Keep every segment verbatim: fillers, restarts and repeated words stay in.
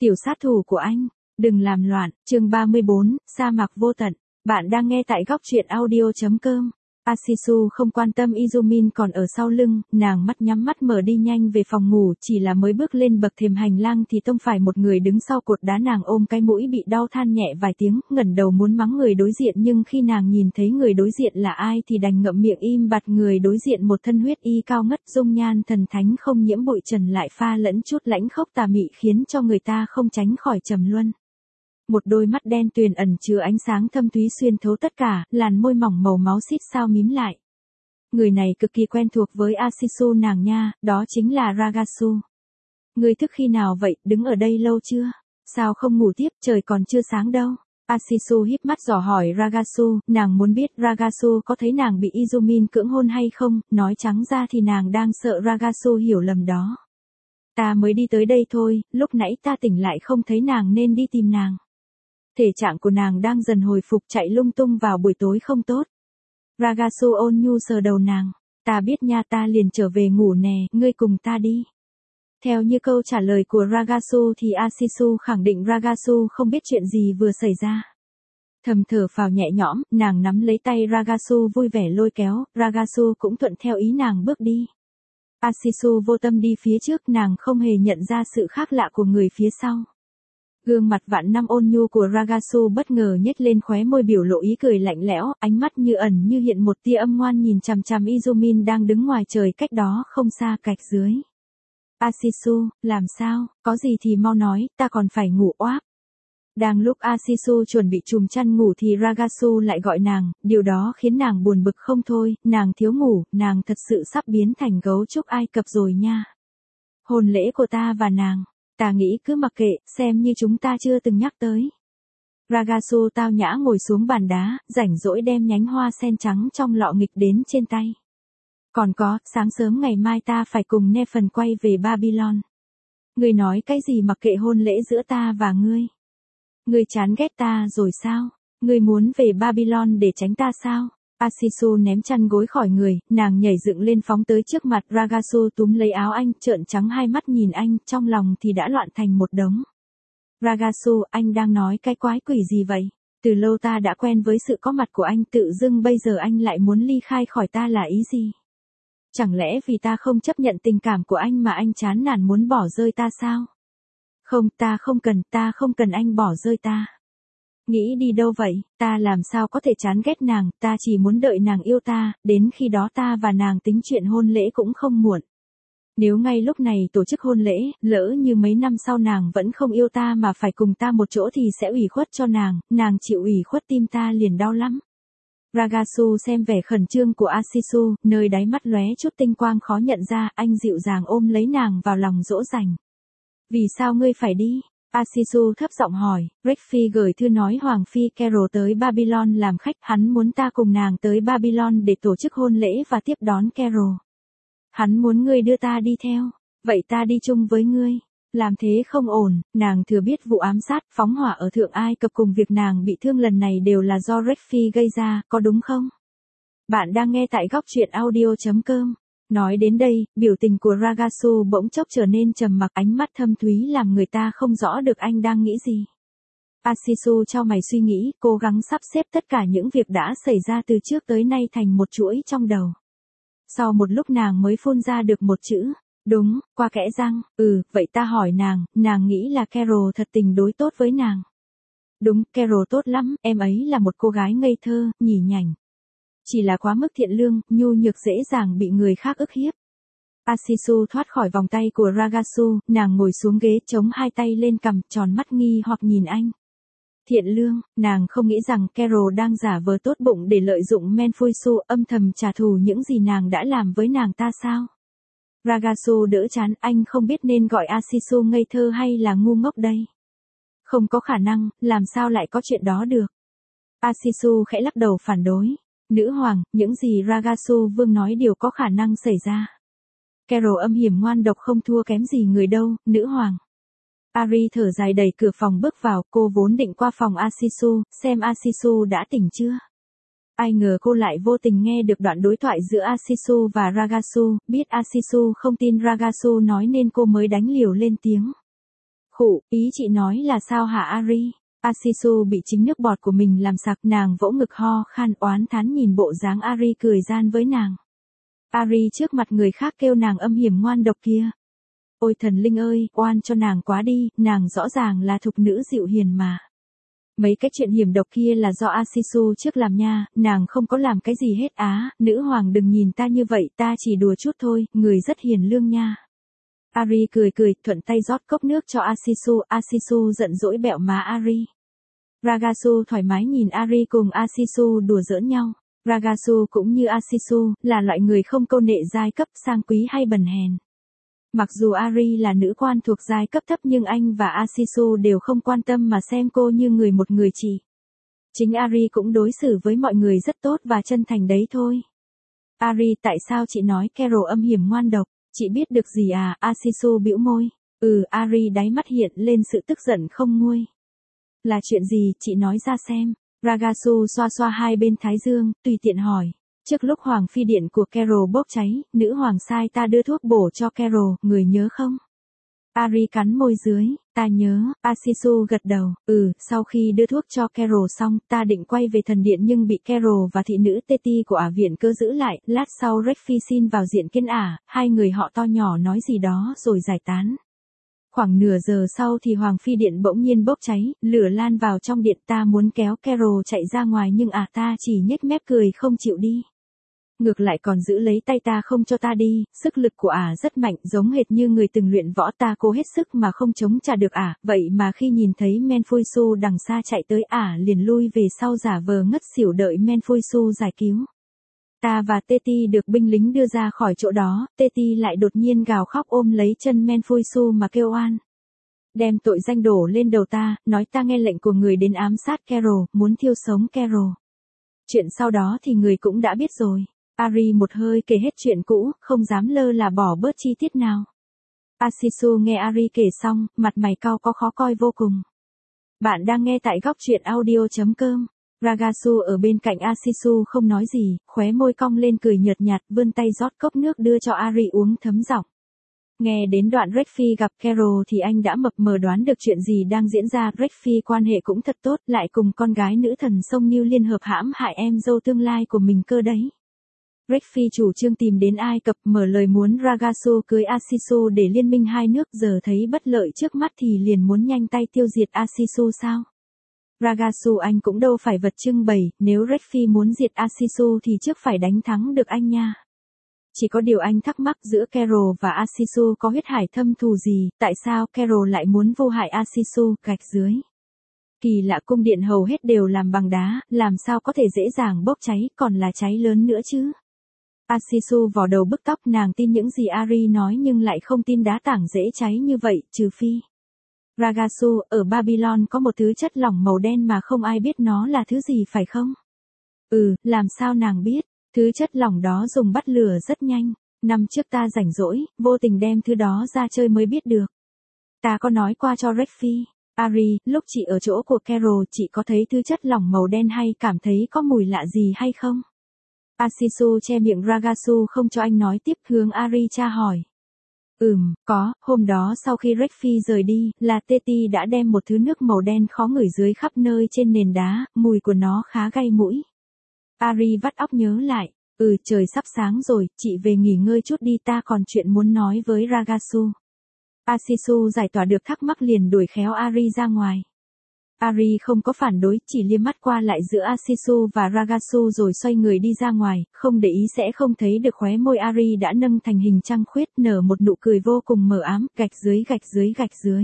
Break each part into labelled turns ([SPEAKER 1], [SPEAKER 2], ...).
[SPEAKER 1] Tiểu sát thủ của anh, đừng làm loạn, chương ba mươi bốn, sa mạc vô tận. Bạn đang nghe tại góc truyện audio chấm com. Asisu không quan tâm Izumin còn ở sau lưng, nàng mắt nhắm mắt mở đi nhanh về phòng ngủ, chỉ là mới bước lên bậc thềm hành lang thì tông phải một người đứng sau cột đá, nàng ôm cái mũi bị đau than nhẹ vài tiếng, ngẩng đầu muốn mắng người đối diện nhưng khi nàng nhìn thấy người đối diện là ai thì đành ngậm miệng im bặt. Người đối diện một thân huyết y cao ngất, dung nhan thần thánh không nhiễm bụi trần lại pha lẫn chút lãnh khốc tà mị khiến cho người ta không tránh khỏi trầm luân. Một đôi mắt đen tuyền ẩn chứa ánh sáng thâm thúy xuyên thấu tất cả, làn môi mỏng màu máu xít sao mím lại. Người này cực kỳ quen thuộc với Asisu nàng nha, đó chính là Ragasu. Ngươi thức khi nào vậy, đứng ở đây lâu chưa? Sao không ngủ tiếp, trời còn chưa sáng đâu. Asisu híp mắt dò hỏi Ragasu, nàng muốn biết Ragasu có thấy nàng bị Izumin cưỡng hôn hay không, nói trắng ra thì nàng đang sợ Ragasu hiểu lầm đó. Ta mới đi tới đây thôi, lúc nãy ta tỉnh lại không thấy nàng nên đi tìm nàng. Thể trạng của nàng đang dần hồi phục, chạy lung tung vào buổi tối không tốt. Ragasu ôn nhu sờ đầu nàng. Ta biết nha, ta liền trở về ngủ nè, ngươi cùng ta đi. Theo như câu trả lời của Ragasu thì Asisu khẳng định Ragasu không biết chuyện gì vừa xảy ra. Thầm thở phào nhẹ nhõm, nàng nắm lấy tay Ragasu vui vẻ lôi kéo, Ragasu cũng thuận theo ý nàng bước đi. Asisu vô tâm đi phía trước, nàng không hề nhận ra sự khác lạ của người phía sau. Gương mặt vạn năm ôn nhu của Ragasu bất ngờ nhếch lên khóe môi biểu lộ ý cười lạnh lẽo, ánh mắt như ẩn như hiện một tia âm ngoan nhìn chằm chằm Izumin đang đứng ngoài trời cách đó không xa cạch dưới. Asisu, làm sao, có gì thì mau nói, ta còn phải ngủ oáp. Đang lúc Asisu chuẩn bị chùm chăn ngủ thì Ragasu lại gọi nàng, điều đó khiến nàng buồn bực không thôi, nàng thiếu ngủ, nàng thật sự sắp biến thành gấu trúc Ai Cập rồi nha. Hôn lễ của ta và nàng. Ta nghĩ cứ mặc kệ, xem như chúng ta chưa từng nhắc tới. Ragasu tao nhã ngồi xuống bàn đá, rảnh rỗi đem nhánh hoa sen trắng trong lọ nghịch đến trên tay. Còn có, sáng sớm ngày mai ta phải cùng Nephen quay về Babylon. Ngươi nói cái gì mặc kệ hôn lễ giữa ta và ngươi? Ngươi chán ghét ta rồi sao? Ngươi muốn về Babylon để tránh ta sao? Asisu ném chăn gối khỏi người, nàng nhảy dựng lên phóng tới trước mặt Ragasu, túm lấy áo anh, trợn trắng hai mắt nhìn anh, trong lòng thì đã loạn thành một đống. Ragasu, anh đang nói cái quái quỷ gì vậy? Từ lâu ta đã quen với sự có mặt của anh, tự dưng bây giờ anh lại muốn ly khai khỏi ta là ý gì? Chẳng lẽ vì ta không chấp nhận tình cảm của anh mà anh chán nản muốn bỏ rơi ta sao? Không, ta không cần, ta không cần anh bỏ rơi ta. Nghĩ đi đâu vậy, ta làm sao có thể chán ghét nàng, ta chỉ muốn đợi nàng yêu ta, đến khi đó ta và nàng tính chuyện hôn lễ cũng không muộn. Nếu ngay lúc này tổ chức hôn lễ, lỡ như mấy năm sau nàng vẫn không yêu ta mà phải cùng ta một chỗ thì sẽ ủy khuất cho nàng, nàng chịu ủy khuất tim ta liền đau lắm. Ragasu xem vẻ khẩn trương của Asisu, nơi đáy mắt lóe chút tinh quang khó nhận ra, anh dịu dàng ôm lấy nàng vào lòng dỗ dành. Vì sao ngươi phải đi? Asisu thấp giọng hỏi, Rekfi gửi thư nói Hoàng phi Carol tới Babylon làm khách, hắn muốn ta cùng nàng tới Babylon để tổ chức hôn lễ và tiếp đón Carol. Hắn muốn ngươi đưa ta đi theo, vậy ta đi chung với ngươi. Làm thế không ổn, nàng thừa biết vụ ám sát, phóng hỏa ở Thượng Ai Cập cùng việc nàng bị thương lần này đều là do Rekfi gây ra, có đúng không? Bạn đang nghe tại góc truyện audio chấm com. Nói đến đây, biểu tình của Ragasu bỗng chốc trở nên trầm mặc, ánh mắt thâm thúy làm người ta không rõ được anh đang nghĩ gì. Asisu chau mày suy nghĩ, cố gắng sắp xếp tất cả những việc đã xảy ra từ trước tới nay thành một chuỗi trong đầu. Sau một lúc nàng mới phun ra được một chữ, đúng, qua kẽ răng, ừ, vậy ta hỏi nàng, nàng nghĩ là Carol thật tình đối tốt với nàng. Đúng, Carol tốt lắm, em ấy là một cô gái ngây thơ, nhỉ nhảnh. Chỉ là quá mức thiện lương, nhu nhược dễ dàng bị người khác ức hiếp. Asisu thoát khỏi vòng tay của Ragasu, nàng ngồi xuống ghế chống hai tay lên cằm, tròn mắt nghi hoặc nhìn anh. Thiện lương, nàng không nghĩ rằng Carol đang giả vờ tốt bụng để lợi dụng Menfuisu âm thầm trả thù những gì nàng đã làm với nàng ta sao? Ragasu đỡ chán, anh không biết nên gọi Asisu ngây thơ hay là ngu ngốc đây. Không có khả năng, làm sao lại có chuyện đó được? Asisu khẽ lắc đầu phản đối. Nữ hoàng, những gì Ragasu vương nói đều có khả năng xảy ra. Carol âm hiểm ngoan độc không thua kém gì người đâu, nữ hoàng. Ari thở dài đẩy cửa phòng bước vào, cô vốn định qua phòng Asisu, xem Asisu đã tỉnh chưa. Ai ngờ cô lại vô tình nghe được đoạn đối thoại giữa Asisu và Ragasu, biết Asisu không tin Ragasu nói nên cô mới đánh liều lên tiếng. Khụ, ý chị nói là sao hả Ari? Asisu bị chính nước bọt của mình làm sặc, nàng vỗ ngực ho khan oán thán nhìn bộ dáng Ari cười gian với nàng. Ari trước mặt người khác kêu nàng âm hiểm ngoan độc kia. Ôi thần linh ơi, oan cho nàng quá đi, nàng rõ ràng là thục nữ dịu hiền mà. Mấy cái chuyện hiểm độc kia là do Asisu trước làm nha, nàng không có làm cái gì hết á, nữ hoàng đừng nhìn ta như vậy, ta chỉ đùa chút thôi, người rất hiền lương nha. Ari cười cười, thuận tay rót cốc nước cho Asisu, Asisu giận dỗi bẹo má Ari. Ragasu thoải mái nhìn Ari cùng Asisu đùa giỡn nhau. Ragasu cũng như Asisu, là loại người không câu nệ giai cấp sang quý hay bần hèn. Mặc dù Ari là nữ quan thuộc giai cấp thấp nhưng anh và Asisu đều không quan tâm mà xem cô như người một người chị. Chính Ari cũng đối xử với mọi người rất tốt và chân thành đấy thôi. Ari, tại sao chị nói Carol âm hiểm ngoan độc? Chị biết được gì à? Asisu bĩu môi. Ừ, Ari đáy mắt hiện lên sự tức giận không nguôi. Là chuyện gì, chị nói ra xem. Ragasu xoa xoa hai bên thái dương, tùy tiện hỏi. Trước lúc Hoàng phi điện của Carol bốc cháy, nữ hoàng sai ta đưa thuốc bổ cho Carol, người nhớ không? Ari cắn môi dưới, ta nhớ, Asisu gật đầu, ừ, sau khi đưa thuốc cho Carol xong, ta định quay về thần điện nhưng bị Carol và thị nữ Teti của ả viện cơ giữ lại, lát sau Rexphi xin vào diện kiến ả, hai người họ to nhỏ nói gì đó rồi giải tán. Khoảng nửa giờ sau thì Hoàng phi điện bỗng nhiên bốc cháy, lửa lan vào trong điện, ta muốn kéo Carol chạy ra ngoài nhưng ả ta chỉ nhếch mép cười không chịu đi. Ngược lại còn giữ lấy tay ta không cho ta đi, sức lực của ả rất mạnh, giống hệt như người từng luyện võ, ta cố hết sức mà không chống trả được ả, vậy mà khi nhìn thấy Menfuisu đằng xa chạy tới ả liền lui về sau giả vờ ngất xỉu đợi Menfuisu giải cứu. Ta và Teti được binh lính đưa ra khỏi chỗ đó, Teti lại đột nhiên gào khóc ôm lấy chân Menfuisu mà kêu oan. Đem tội danh đổ lên đầu ta, nói ta nghe lệnh của người đến ám sát Carol, muốn thiêu sống Carol. Chuyện sau đó thì người cũng đã biết rồi. Ari một hơi kể hết chuyện cũ, không dám lơ là bỏ bớt chi tiết nào. Asisu nghe Ari kể xong, mặt mày cau có khó coi vô cùng. Bạn đang nghe tại góc truyện audio chấm com. Ragasu ở bên cạnh Asisu không nói gì, khóe môi cong lên cười nhợt nhạt, vươn tay rót cốc nước đưa cho Ari uống thấm giọng. Nghe đến đoạn Rexphi gặp Carol thì anh đã mập mờ đoán được chuyện gì đang diễn ra. Rexphi quan hệ cũng thật tốt, lại cùng con gái nữ thần sông Nil liên hợp hãm hại em dâu tương lai của mình cơ đấy. Rexphi chủ trương tìm đến Ai Cập mở lời muốn Ragasu cưới Asisu để liên minh hai nước, giờ thấy bất lợi trước mắt thì liền muốn nhanh tay tiêu diệt Asisu sao? Ragasu anh cũng đâu phải vật trưng bày, nếu Rexphi muốn diệt Asisu thì trước phải đánh thắng được anh nha. Chỉ có điều anh thắc mắc giữa Carol và Asisu có huyết hải thâm thù gì, tại sao Carol lại muốn vô hại Asisu, gạch dưới. Kỳ lạ, cung điện hầu hết đều làm bằng đá, làm sao có thể dễ dàng bốc cháy, còn là cháy lớn nữa chứ. Asisu vò đầu bứt tóc, nàng tin những gì Ari nói nhưng lại không tin đá tảng dễ cháy như vậy, trừ phi. Ragasu, ở Babylon có một thứ chất lỏng màu đen mà không ai biết nó là thứ gì phải không? Ừ, làm sao nàng biết? Thứ chất lỏng đó dùng bắt lửa rất nhanh. Năm trước ta rảnh rỗi, vô tình đem thứ đó ra chơi mới biết được. Ta có nói qua cho Rexphi. Ari, lúc chị ở chỗ của Carol, chị có thấy thứ chất lỏng màu đen hay cảm thấy có mùi lạ gì hay không? Asisu che miệng Ragasu không cho anh nói tiếp, hướng Ari tra hỏi. Ừm, có, hôm đó sau khi Rexphi rời đi, là Teti đã đem một thứ nước màu đen khó ngửi dưới khắp nơi trên nền đá, mùi của nó khá gay mũi. Ari vắt óc nhớ lại, ừ trời sắp sáng rồi, chị về nghỉ ngơi chút đi, ta còn chuyện muốn nói với Ragasu. Asisu giải tỏa được thắc mắc liền đuổi khéo Ari ra ngoài. Ari không có phản đối, chỉ liếc mắt qua lại giữa Asisu và Ragasu rồi xoay người đi ra ngoài, không để ý sẽ không thấy được khóe môi Ari đã nâng thành hình trăng khuyết, nở một nụ cười vô cùng mờ ám, gạch dưới gạch dưới gạch dưới.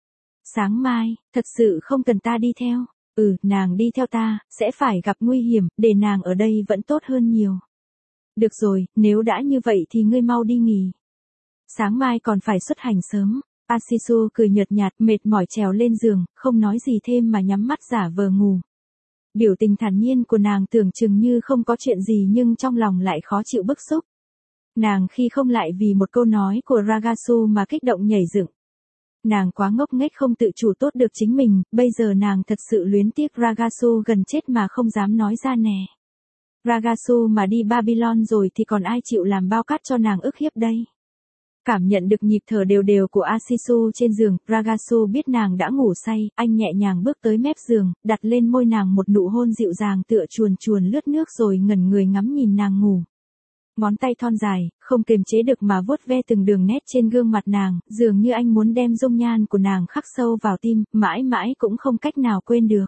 [SPEAKER 1] Sáng mai, thật sự không cần ta đi theo. Ừ, nàng đi theo ta, sẽ phải gặp nguy hiểm, để nàng ở đây vẫn tốt hơn nhiều. Được rồi, nếu đã như vậy thì ngươi mau đi nghỉ. Sáng mai còn phải xuất hành sớm. Asisu cười nhợt nhạt, mệt mỏi trèo lên giường, không nói gì thêm mà nhắm mắt giả vờ ngủ. Biểu tình thản nhiên của nàng tưởng chừng như không có chuyện gì nhưng trong lòng lại khó chịu bức xúc. Nàng khi không lại vì một câu nói của Ragasu mà kích động nhảy dựng. Nàng quá ngốc nghếch không tự chủ tốt được chính mình, bây giờ nàng thật sự luyến tiếc Ragasu gần chết mà không dám nói ra nè. Ragasu mà đi Babylon rồi thì còn ai chịu làm bao cát cho nàng ức hiếp đây. Cảm nhận được nhịp thở đều đều của Asisu trên giường, Ragasu biết nàng đã ngủ say, anh nhẹ nhàng bước tới mép giường, đặt lên môi nàng một nụ hôn dịu dàng tựa chuồn chuồn lướt nước rồi ngẩn người ngắm nhìn nàng ngủ. Ngón tay thon dài, không kiềm chế được mà vuốt ve từng đường nét trên gương mặt nàng, dường như anh muốn đem dung nhan của nàng khắc sâu vào tim, mãi mãi cũng không cách nào quên được.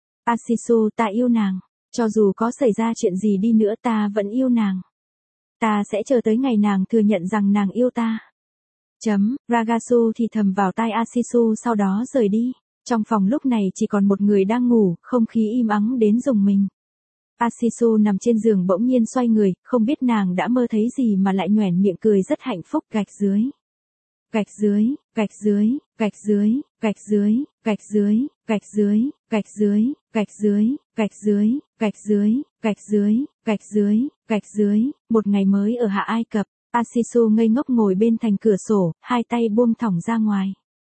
[SPEAKER 1] Asisu, ta yêu nàng. Cho dù có xảy ra chuyện gì đi nữa ta vẫn yêu nàng. Ta sẽ chờ tới ngày nàng thừa nhận rằng nàng yêu ta. Chấm, Ragasu thì thầm vào tai Asisu sau đó rời đi. Trong phòng lúc này chỉ còn một người đang ngủ, không khí im ắng đến rùng mình. Asisu nằm trên giường bỗng nhiên xoay người, không biết nàng đã mơ thấy gì mà lại nhoẻn miệng cười rất hạnh phúc. Gạch dưới. Gạch dưới, gạch dưới, gạch dưới, gạch dưới, gạch dưới, gạch dưới, gạch dưới, gạch dưới, gạch dưới, gạch dưới, gạch dưới, gạch dưới, gạch dưới, một ngày mới ở Hạ Ai Cập, Asisu ngây ngốc ngồi bên thành cửa sổ, hai tay buông thõng ra ngoài.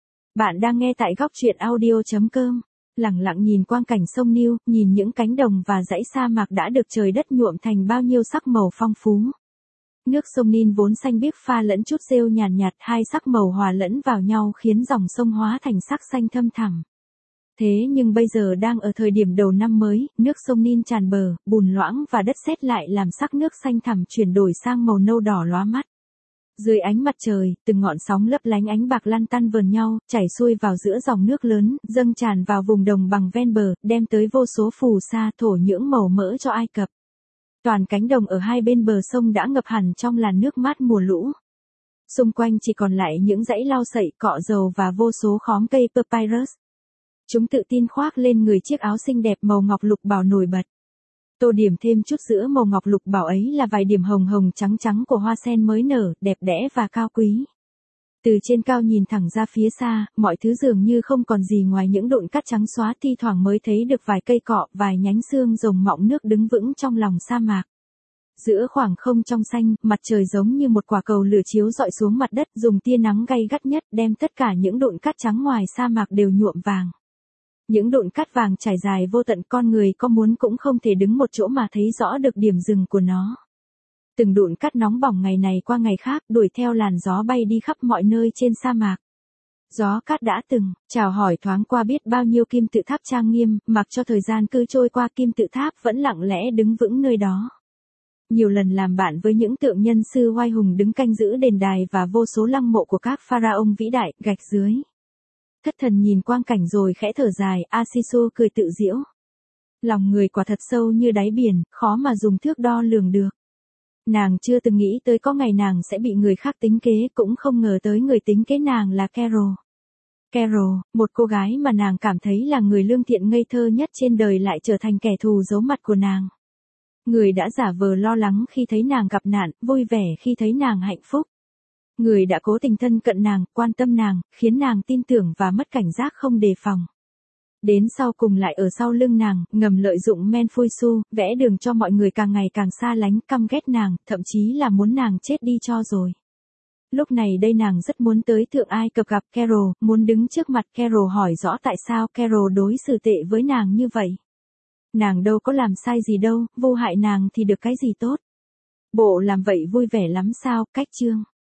[SPEAKER 1] Bạn đang nghe tại góc truyện audio chấm com, lặng lặng nhìn quang cảnh sông Nile, nhìn những cánh đồng và dãy sa mạc đã được trời đất nhuộm thành bao nhiêu sắc màu phong phú. Nước sông Nin vốn xanh biếc pha lẫn chút rêu nhàn nhạt, nhạt, hai sắc màu hòa lẫn vào nhau khiến dòng sông hóa thành sắc xanh thâm thẳm. Thế nhưng bây giờ đang ở thời điểm đầu năm mới, nước sông Nin tràn bờ, bùn loãng và đất sét lại làm sắc nước xanh thẳm chuyển đổi sang màu nâu đỏ lóa mắt. Dưới ánh mặt trời, từng ngọn sóng lấp lánh ánh bạc lăn tăn vờn nhau, chảy xuôi vào giữa dòng nước lớn, dâng tràn vào vùng đồng bằng ven bờ, đem tới vô số phù sa thổ nhưỡng màu mỡ cho Ai Cập. Toàn cánh đồng ở hai bên bờ sông đã ngập hẳn trong làn nước mát mùa lũ. Xung quanh chỉ còn lại những dãy lau sậy, cọ dầu và vô số khóm cây papyrus. Chúng tự tin khoác lên người chiếc áo xinh đẹp màu ngọc lục bảo nổi bật. Tô điểm thêm chút giữa màu ngọc lục bảo ấy là vài điểm hồng hồng trắng trắng của hoa sen mới nở, đẹp đẽ và cao quý. Từ trên cao nhìn thẳng ra phía xa, mọi thứ dường như không còn gì ngoài những đụn cát trắng xóa, thi thoảng mới thấy được vài cây cọ, vài nhánh xương rồng mọng nước đứng vững trong lòng sa mạc. Giữa khoảng không trong xanh, mặt trời giống như một quả cầu lửa chiếu rọi xuống mặt đất, dùng tia nắng gay gắt nhất đem tất cả những đụn cát trắng ngoài sa mạc đều nhuộm vàng. Những đụn cát vàng trải dài vô tận, con người có muốn cũng không thể đứng một chỗ mà thấy rõ được điểm dừng của nó. Từng đụn cát nóng bỏng ngày này qua ngày khác, đuổi theo làn gió bay đi khắp mọi nơi trên sa mạc. Gió cát đã từng chào hỏi thoáng qua biết bao nhiêu kim tự tháp trang nghiêm, mặc cho thời gian cứ trôi qua kim tự tháp vẫn lặng lẽ đứng vững nơi đó. Nhiều lần làm bạn với những tượng nhân sư oai hùng đứng canh giữ đền đài và vô số lăng mộ của các pharaoh vĩ đại, gạch dưới. Thất thần nhìn quang cảnh rồi khẽ thở dài, Asisu cười tự giễu. Lòng người quả thật sâu như đáy biển, khó mà dùng thước đo lường được. Nàng chưa từng nghĩ tới có ngày nàng sẽ bị người khác tính kế, cũng không ngờ tới người tính kế nàng là Carol. Carol, một cô gái mà nàng cảm thấy là người lương thiện ngây thơ nhất trên đời lại trở thành kẻ thù giấu mặt của nàng. Người đã giả vờ lo lắng khi thấy nàng gặp nạn, vui vẻ khi thấy nàng hạnh phúc. Người đã cố tình thân cận nàng, quan tâm nàng, khiến nàng tin tưởng và mất cảnh giác không đề phòng. Đến sau cùng lại ở sau lưng nàng, ngầm lợi dụng Menfuisu, vẽ đường cho mọi người càng ngày càng xa lánh, căm ghét nàng, thậm chí là muốn nàng chết đi cho rồi. Lúc này đây nàng rất muốn tới Thượng Ai Cập gặp Carol, muốn đứng trước mặt Carol hỏi rõ tại sao Carol đối xử tệ với nàng như vậy. Nàng đâu có làm sai gì đâu, vô hại nàng thì được cái gì tốt. Bộ làm vậy vui vẻ lắm sao, cách chương.